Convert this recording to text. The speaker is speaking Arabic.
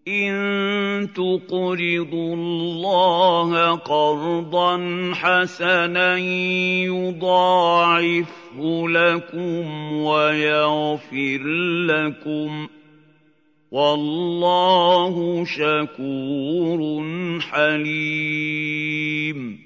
إِن تُقْرِضُوا اللَّهَ قَرْضًا حَسَنًا يُضَاعِفْهُ لَكُمْ وَيَغْفِرْ لَكُمْ ۚ وَاللَّهُ شَكُورٌ حَلِيمٌ